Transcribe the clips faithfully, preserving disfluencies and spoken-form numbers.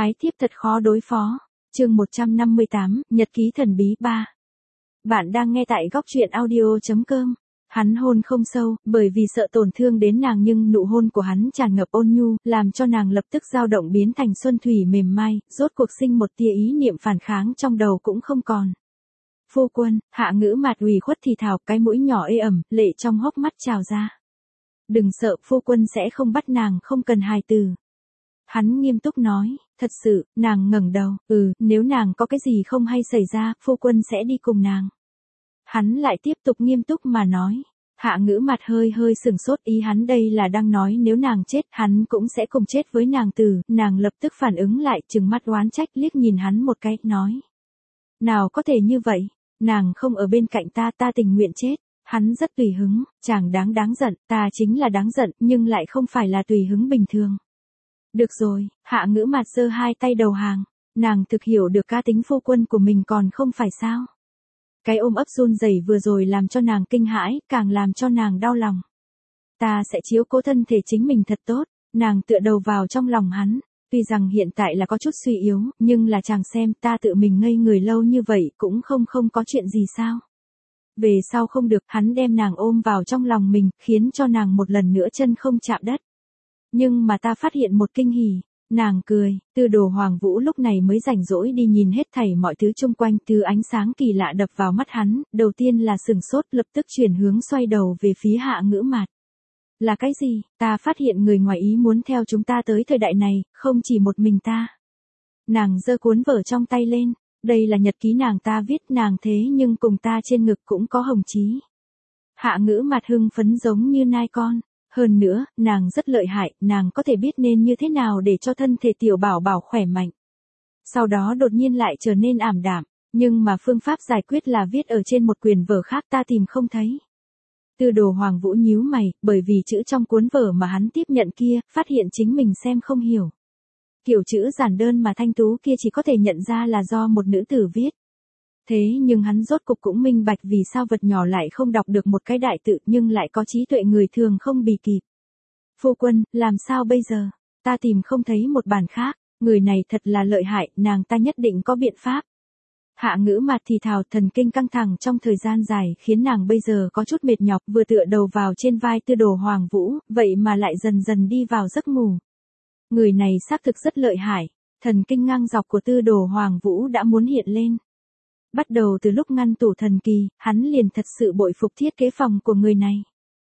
Ái thiếp thật khó đối phó. Chương một trăm năm mươi tám, Nhật ký thần bí ba. Bạn đang nghe tại góc truyện audio chấm com. Hắn hôn không sâu, bởi vì sợ tổn thương đến nàng, nhưng nụ hôn của hắn tràn ngập ôn nhu, làm cho nàng lập tức dao động biến thành xuân thủy mềm mai, rốt cuộc sinh một tia ý niệm phản kháng trong đầu cũng không còn. Phu quân, Hạ Ngữ Mạt ủy khuất thì thào, cái mũi nhỏ ê ẩm, lệ trong hốc mắt trào ra. Đừng sợ, phu quân sẽ không bắt nàng, không cần hài từ. Hắn nghiêm túc nói, thật sự, nàng ngẩng đầu, ừ, nếu nàng có cái gì không hay xảy ra, phu quân sẽ đi cùng nàng. Hắn lại tiếp tục nghiêm túc mà nói. Hạ Ngữ Mạt hơi hơi sừng sốt, ý hắn đây là đang nói nếu nàng chết, hắn cũng sẽ cùng chết với nàng từ, nàng lập tức phản ứng lại, trừng mắt oán trách liếc nhìn hắn một cái, nói. Nào có thể như vậy, nàng không ở bên cạnh ta, ta tình nguyện chết. Hắn rất tùy hứng, chàng đáng đáng giận, ta chính là đáng giận, nhưng lại không phải là tùy hứng bình thường. Được rồi, Hạ Ngữ Mạt giơ hai tay đầu hàng, nàng thực hiểu được cá tính phu quân của mình còn không phải sao. Cái ôm ấp run rẩy vừa rồi làm cho nàng kinh hãi, càng làm cho nàng đau lòng. Ta sẽ chiếu cố thân thể chính mình thật tốt, nàng tựa đầu vào trong lòng hắn, tuy rằng hiện tại là có chút suy yếu, nhưng là chàng xem ta tự mình ngây người lâu như vậy cũng không không có chuyện gì sao. Về sau không được, hắn đem nàng ôm vào trong lòng mình, khiến cho nàng một lần nữa chân không chạm đất. Nhưng mà ta phát hiện một kinh hỉ, nàng cười, Tư Đồ Hoàng Vũ lúc này mới rảnh rỗi đi nhìn hết thảy mọi thứ xung quanh, từ ánh sáng kỳ lạ đập vào mắt hắn, đầu tiên là sừng sốt, lập tức chuyển hướng xoay đầu về phía Hạ Ngữ Mạt. Là cái gì? Ta phát hiện người ngoài ý muốn theo chúng ta tới thời đại này, không chỉ một mình ta. Nàng giơ cuốn vở trong tay lên, đây là nhật ký nàng ta viết, nàng thế nhưng cùng ta trên ngực cũng có hồng chí. Hạ Ngữ Mạt hưng phấn giống như nai con. Hơn nữa, nàng rất lợi hại, nàng có thể biết nên như thế nào để cho thân thể tiểu bảo bảo khỏe mạnh. Sau đó đột nhiên lại trở nên ảm đạm, nhưng mà phương pháp giải quyết là viết ở trên một quyển vở khác, ta tìm không thấy. Tư Đồ Hoàng Vũ nhíu mày, bởi vì chữ trong cuốn vở mà hắn tiếp nhận kia, phát hiện chính mình xem không hiểu. Kiểu chữ giản đơn mà thanh tú kia chỉ có thể nhận ra là do một nữ tử viết. Thế nhưng hắn rốt cục cũng minh bạch vì sao vật nhỏ lại không đọc được một cái đại tự, nhưng lại có trí tuệ người thường không bì kịp. Phu quân, làm sao bây giờ? Ta tìm không thấy một bản khác, người này thật là lợi hại, nàng ta nhất định có biện pháp. Hạ Ngữ Mạt thì thào, thần kinh căng thẳng trong thời gian dài khiến nàng bây giờ có chút mệt nhọc, vừa tựa đầu vào trên vai Tư Đồ Hoàng Vũ, vậy mà lại dần dần đi vào giấc ngủ. Người này xác thực rất lợi hại, thần kinh ngang dọc của Tư Đồ Hoàng Vũ đã muốn hiện lên. Bắt đầu từ lúc ngăn tủ thần kỳ, hắn liền thật sự bội phục thiết kế phòng của người này.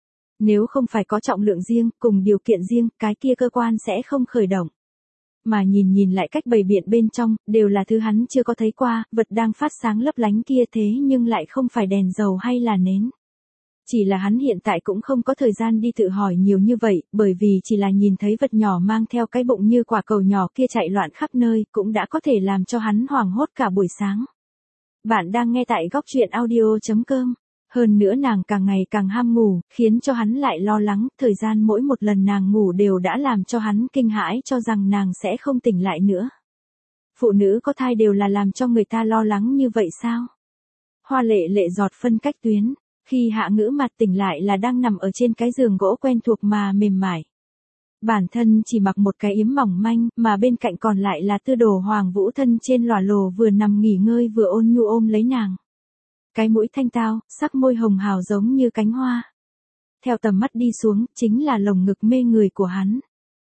Nếu không phải có trọng lượng riêng, cùng điều kiện riêng, cái kia cơ quan sẽ không khởi động. Mà nhìn nhìn lại cách bày biện bên trong, đều là thứ hắn chưa có thấy qua, vật đang phát sáng lấp lánh kia thế nhưng lại không phải đèn dầu hay là nến. Chỉ là hắn hiện tại cũng không có thời gian đi tự hỏi nhiều như vậy, bởi vì chỉ là nhìn thấy vật nhỏ mang theo cái bụng như quả cầu nhỏ kia chạy loạn khắp nơi, cũng đã có thể làm cho hắn hoảng hốt cả buổi sáng. Bạn đang nghe tại góc truyện audio chấm com. Hơn nữa nàng càng ngày càng ham ngủ, khiến cho hắn lại lo lắng, thời gian mỗi một lần nàng ngủ đều đã làm cho hắn kinh hãi, cho rằng nàng sẽ không tỉnh lại nữa. Phụ nữ có thai đều là làm cho người ta lo lắng như vậy sao? Hoa lệ lệ giọt phân cách tuyến, khi Hạ Ngữ Mạt tỉnh lại là đang nằm ở trên cái giường gỗ quen thuộc mà mềm mại. Bản thân chỉ mặc một cái yếm mỏng manh, mà bên cạnh còn lại là Tư Đồ Hoàng Vũ thân trên lòa lồ vừa nằm nghỉ ngơi vừa ôn nhu ôm lấy nàng. Cái mũi thanh tao, sắc môi hồng hào giống như cánh hoa. Theo tầm mắt đi xuống, chính là lồng ngực mê người của hắn.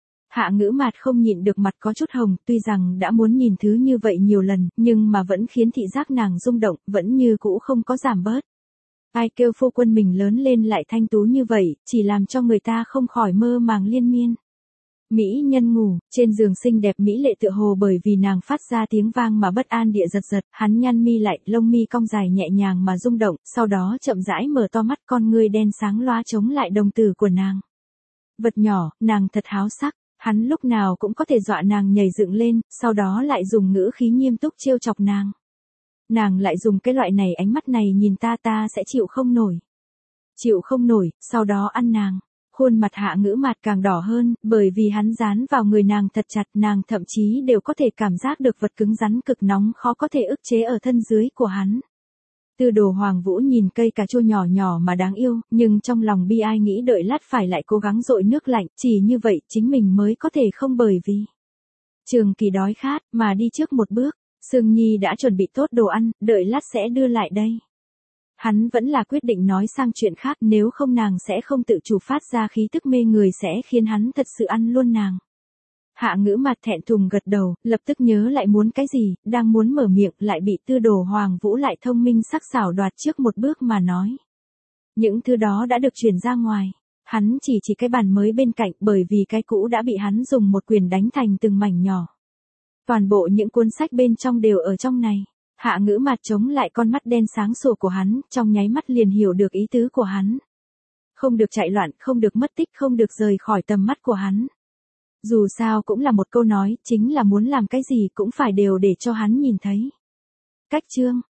Hạ Ngữ Mạt không nhịn được mặt có chút hồng, tuy rằng đã muốn nhìn thứ như vậy nhiều lần, nhưng mà vẫn khiến thị giác nàng rung động, vẫn như cũ không có giảm bớt. Ai kêu phu quân mình lớn lên lại thanh tú như vậy, chỉ làm cho người ta không khỏi mơ màng liên miên. Mỹ nhân ngủ, trên giường xinh đẹp mỹ lệ tựa hồ bởi vì nàng phát ra tiếng vang mà bất an địa giật giật, hắn nhăn mi lại, lông mi cong dài nhẹ nhàng mà rung động, sau đó chậm rãi mở to mắt, con ngươi đen sáng loá chống lại đồng tử của nàng. Vật nhỏ, nàng thật háo sắc, hắn lúc nào cũng có thể dọa nàng nhảy dựng lên, sau đó lại dùng ngữ khí nghiêm túc trêu chọc nàng. Nàng lại dùng cái loại này ánh mắt này nhìn ta, ta sẽ chịu không nổi. Chịu không nổi, sau đó ăn nàng. Khuôn mặt Hạ Ngữ Mạt càng đỏ hơn, bởi vì hắn dán vào người nàng thật chặt, nàng thậm chí đều có thể cảm giác được vật cứng rắn cực nóng khó có thể ức chế ở thân dưới của hắn. Tư Đồ Hoàng Vũ nhìn cây cà chua nhỏ nhỏ mà đáng yêu, nhưng trong lòng bi ai nghĩ đợi lát phải lại cố gắng dội nước lạnh, chỉ như vậy chính mình mới có thể không bởi vì Trường Kỳ đói khát, mà đi trước một bước. Sương Nhi đã chuẩn bị tốt đồ ăn, đợi lát sẽ đưa lại đây. Hắn vẫn là quyết định nói sang chuyện khác, nếu không nàng sẽ không tự chủ phát ra khí tức mê người sẽ khiến hắn thật sự ăn luôn nàng. Hạ Ngữ Mặt thẹn thùng gật đầu, lập tức nhớ lại muốn cái gì, đang muốn mở miệng lại bị Tư Đồ Hoàng Vũ lại thông minh sắc sảo đoạt trước một bước mà nói. Những thứ đó đã được chuyển ra ngoài. Hắn chỉ chỉ cái bàn mới bên cạnh, bởi vì cái cũ đã bị hắn dùng một quyền đánh thành từng mảnh nhỏ. Toàn bộ những cuốn sách bên trong đều ở trong này. Hạ Ngữ Mặt chống lại con mắt đen sáng sủa của hắn, trong nháy mắt liền hiểu được ý tứ của hắn. Không được chạy loạn, không được mất tích, không được rời khỏi tầm mắt của hắn. Dù sao cũng là một câu nói, chính là muốn làm cái gì cũng phải đều để cho hắn nhìn thấy. Cách chương